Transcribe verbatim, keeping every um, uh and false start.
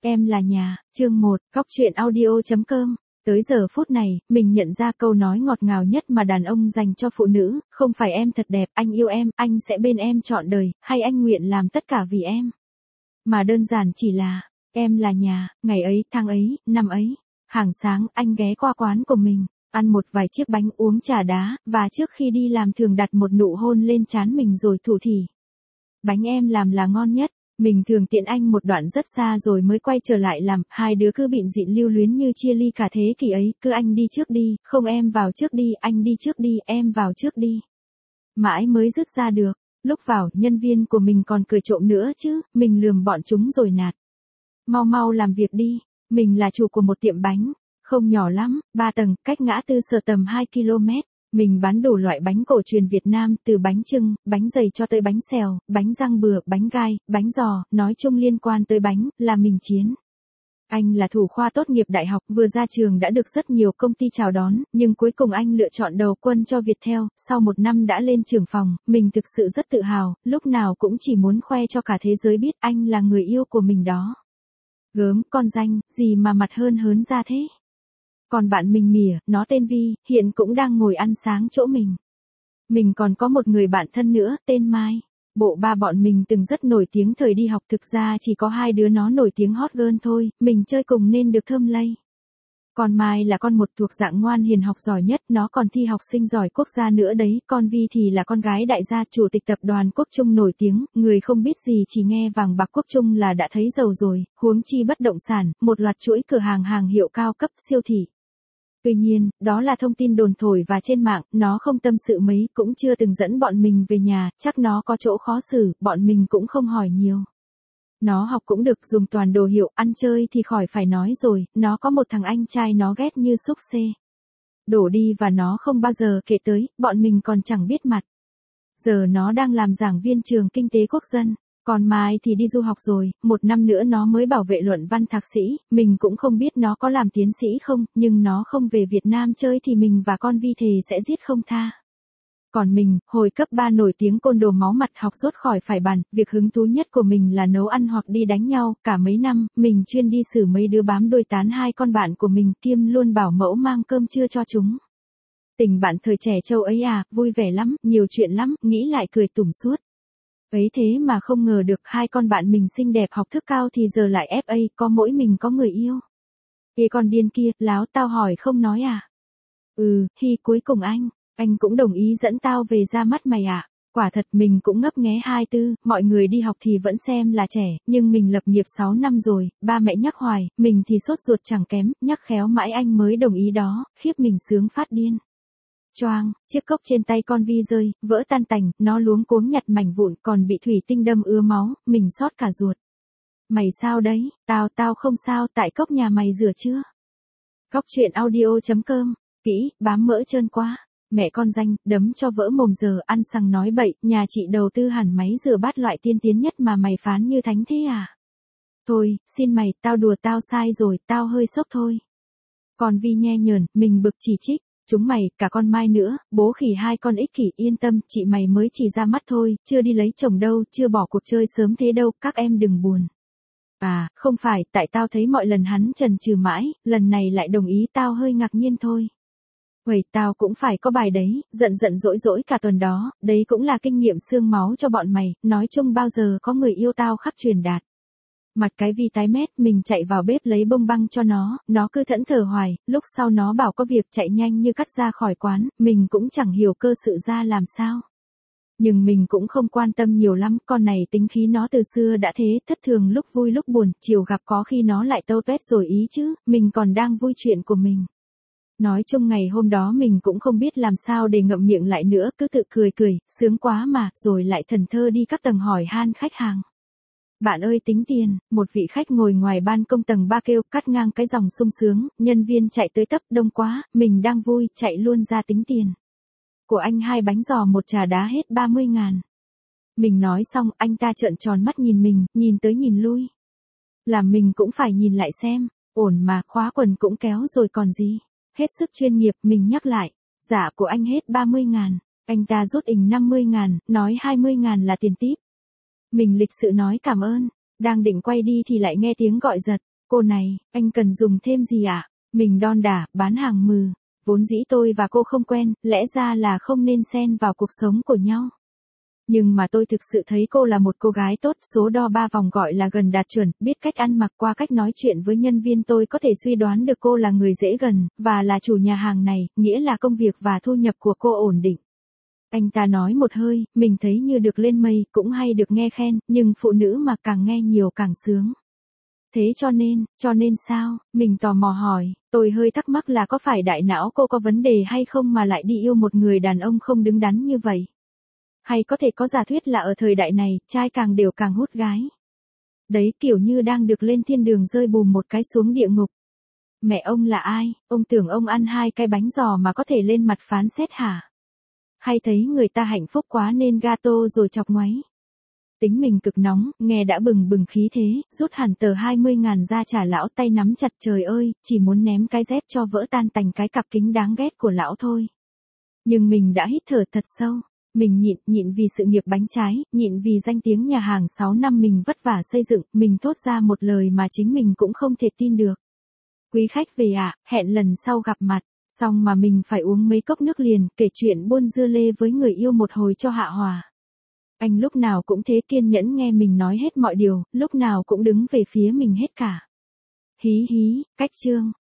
Em là nhà, chương một, Cóc truyện audio chấm com. Tới giờ phút này, mình nhận ra câu nói ngọt ngào nhất mà đàn ông dành cho phụ nữ, không phải em thật đẹp, anh yêu em, anh sẽ bên em trọn đời, hay anh nguyện làm tất cả vì em. Mà đơn giản chỉ là, em là nhà, ngày ấy, tháng ấy, năm ấy. Hàng sáng, anh ghé qua quán của mình, ăn một vài chiếc bánh uống trà đá, và trước khi đi làm thường đặt một nụ hôn lên trán mình rồi thủ thỉ. Bánh em làm là ngon nhất. Mình thường tiện anh một đoạn rất xa rồi mới quay trở lại làm, hai đứa cứ bịn dịn lưu luyến như chia ly cả thế kỷ ấy, cứ anh đi trước đi, không em vào trước đi, anh đi trước đi, em vào trước đi. Mãi mới dứt ra được, lúc vào, nhân viên của mình còn cười trộm nữa chứ, mình lườm bọn chúng rồi nạt. Mau mau làm việc đi, mình là chủ của một tiệm bánh, không nhỏ lắm, ba tầng, cách ngã tư Sở tầm hai ki lô mét. Mình bán đủ loại bánh cổ truyền Việt Nam, từ bánh chưng, bánh dày cho tới bánh xèo, bánh rang bừa, bánh gai, bánh giò, nói chung liên quan tới bánh, là mình chiến. Anh là thủ khoa tốt nghiệp đại học, vừa ra trường đã được rất nhiều công ty chào đón, nhưng cuối cùng anh lựa chọn đầu quân cho Viettel, sau một năm đã lên trưởng phòng, mình thực sự rất tự hào, lúc nào cũng chỉ muốn khoe cho cả thế giới biết anh là người yêu của mình đó. Gớm, con danh, gì mà mặt hơn hớn ra thế? Còn bạn mình mỉa, nó tên Vi, hiện cũng đang ngồi ăn sáng chỗ mình. Mình còn có một người bạn thân nữa, tên Mai. Bộ ba bọn mình từng rất nổi tiếng thời đi học, thực ra chỉ có hai đứa nó nổi tiếng hot girl thôi, mình chơi cùng nên được thơm lây. Còn Mai là con một thuộc dạng ngoan hiền học giỏi nhất, nó còn thi học sinh giỏi quốc gia nữa đấy, con Vi thì là con gái đại gia chủ tịch tập đoàn Quốc Trung nổi tiếng, người không biết gì chỉ nghe vàng bạc Quốc Trung là đã thấy giàu rồi, huống chi bất động sản, một loạt chuỗi cửa hàng hàng hiệu cao cấp, siêu thị. Tuy nhiên, đó là thông tin đồn thổi và trên mạng, nó không tâm sự mấy, cũng chưa từng dẫn bọn mình về nhà, chắc nó có chỗ khó xử, bọn mình cũng không hỏi nhiều. Nó học cũng được, dùng toàn đồ hiệu, ăn chơi thì khỏi phải nói rồi, nó có một thằng anh trai nó ghét như xúc xê. Đổ đi và nó không bao giờ kể tới, bọn mình còn chẳng biết mặt. Giờ nó đang làm giảng viên trường kinh tế quốc dân. Còn Mai thì đi du học rồi, một năm nữa nó mới bảo vệ luận văn thạc sĩ, mình cũng không biết nó có làm tiến sĩ không, nhưng nó không về Việt Nam chơi thì mình và con Vi thề sẽ giết không tha. Còn mình, hồi cấp ba nổi tiếng côn đồ máu mặt, học rốt khỏi phải bàn, việc hứng thú nhất của mình là nấu ăn hoặc đi đánh nhau, cả mấy năm, mình chuyên đi xử mấy đứa bám đuôi tán hai con bạn của mình, kiêm luôn bảo mẫu mang cơm trưa cho chúng. Tình bạn thời trẻ trâu ấy à, vui vẻ lắm, nhiều chuyện lắm, nghĩ lại cười tủm suốt. Ấy thế mà không ngờ được hai con bạn mình xinh đẹp học thức cao thì giờ lại ép a, có mỗi mình có người yêu. Ê con điên kia, láo tao hỏi không nói à? Ừ, hi cuối cùng anh, anh cũng đồng ý dẫn tao về ra mắt mày à? Quả thật mình cũng ngấp nghé hai tư, mọi người đi học thì vẫn xem là trẻ, nhưng mình lập nghiệp sáu năm rồi, ba mẹ nhắc hoài, mình thì sốt ruột chẳng kém, nhắc khéo mãi anh mới đồng ý đó, khiếp mình sướng phát điên. Choang, chiếc cốc trên tay con Vi rơi, vỡ tan tành, nó luống cuống nhặt mảnh vụn, còn bị thủy tinh đâm ứa máu, mình xót cả ruột. Mày sao đấy? Tao, tao không sao, tại cốc nhà mày rửa chưa? Cóc truyện audio chấm com, kỹ, bám mỡ trơn quá. Mẹ con danh, đấm cho vỡ mồm giờ, ăn xăng nói bậy, nhà chị đầu tư hẳn máy rửa bát loại tiên tiến nhất mà mày phán như thánh thế à? Thôi, xin mày, tao đùa tao sai rồi, tao hơi sốc thôi. Còn Vi nhe nhờn, mình bực chỉ trích. Chúng mày, cả con Mai nữa, bố khỉ hai con ích kỷ, yên tâm, chị mày mới chỉ ra mắt thôi, chưa đi lấy chồng đâu, chưa bỏ cuộc chơi sớm thế đâu, các em đừng buồn. À, không phải, tại tao thấy mọi lần hắn chần chừ mãi, lần này lại đồng ý, tao hơi ngạc nhiên thôi. Uầy, tao cũng phải có bài đấy, giận giận dỗi dỗi cả tuần đó, đấy cũng là kinh nghiệm xương máu cho bọn mày, nói chung bao giờ có người yêu tao khắc truyền đạt. Mặt cái Vi tái mét, mình chạy vào bếp lấy bông băng cho nó, nó cứ thẫn thờ hoài, lúc sau nó bảo có việc chạy nhanh như cắt ra khỏi quán, mình cũng chẳng hiểu cơ sự ra làm sao. Nhưng mình cũng không quan tâm nhiều lắm, con này tính khí nó từ xưa đã thế, thất thường lúc vui lúc buồn, chiều gặp có khi nó lại tâu tuét rồi ý chứ, mình còn đang vui chuyện của mình. Nói chung ngày hôm đó mình cũng không biết làm sao để ngậm miệng lại nữa, cứ tự cười cười, sướng quá mà, rồi lại thần thơ đi các tầng hỏi han khách hàng. Bạn ơi tính tiền, một vị khách ngồi ngoài ban công tầng ba kêu, cắt ngang cái dòng sung sướng, nhân viên chạy tới tấp, đông quá, mình đang vui, chạy luôn ra tính tiền. Của anh hai bánh giò một trà đá hết ba mươi ngàn. Mình nói xong, anh ta trợn tròn mắt nhìn mình, nhìn tới nhìn lui. Làm mình cũng phải nhìn lại xem, ổn mà, khóa quần cũng kéo rồi còn gì. Hết sức chuyên nghiệp, mình nhắc lại, dạ của anh hết ba mươi ngàn. Anh ta rút ình năm mươi ngàn, nói hai mươi ngàn là tiền tip. Mình lịch sự nói cảm ơn, đang định quay đi thì lại nghe tiếng gọi giật. Cô này, anh cần dùng thêm gì ạ? Mình đon đả, bán hàng mừ. Vốn dĩ tôi và cô không quen, lẽ ra là không nên xen vào cuộc sống của nhau. Nhưng mà tôi thực sự thấy cô là một cô gái tốt, số đo ba vòng gọi là gần đạt chuẩn, biết cách ăn mặc, qua cách nói chuyện với nhân viên tôi có thể suy đoán được cô là người dễ gần, và là chủ nhà hàng này, nghĩa là công việc và thu nhập của cô ổn định. Anh ta nói một hơi, mình thấy như được lên mây, cũng hay được nghe khen, nhưng phụ nữ mà càng nghe nhiều càng sướng. Thế cho nên, cho nên sao, mình tò mò hỏi, tôi hơi thắc mắc là có phải đại não cô có vấn đề hay không mà lại đi yêu một người đàn ông không đứng đắn như vậy? Hay có thể có giả thuyết là ở thời đại này, trai càng đều càng hút gái. Đấy kiểu như đang được lên thiên đường rơi bùm một cái xuống địa ngục. Mẹ ông là ai, ông tưởng ông ăn hai cái bánh giò mà có thể lên mặt phán xét hả? Hay thấy người ta hạnh phúc quá nên gato rồi chọc ngoáy? Tính mình cực nóng, nghe đã bừng bừng khí thế, rút hẳn tờ hai mươi ngàn ra trả lão, tay nắm chặt, trời ơi, chỉ muốn ném cái dép cho vỡ tan tành cái cặp kính đáng ghét của lão thôi. Nhưng mình đã hít thở thật sâu. Mình nhịn, nhịn vì sự nghiệp bánh trái, nhịn vì danh tiếng nhà hàng sáu năm mình vất vả xây dựng, mình thốt ra một lời mà chính mình cũng không thể tin được. Quý khách về ạ, à, hẹn lần sau gặp mặt. Xong mà mình phải uống mấy cốc nước liền, kể chuyện buôn dưa lê với người yêu một hồi cho hạ hòa. Anh lúc nào cũng thế, kiên nhẫn nghe mình nói hết mọi điều, lúc nào cũng đứng về phía mình hết cả. Hí hí, cách chương.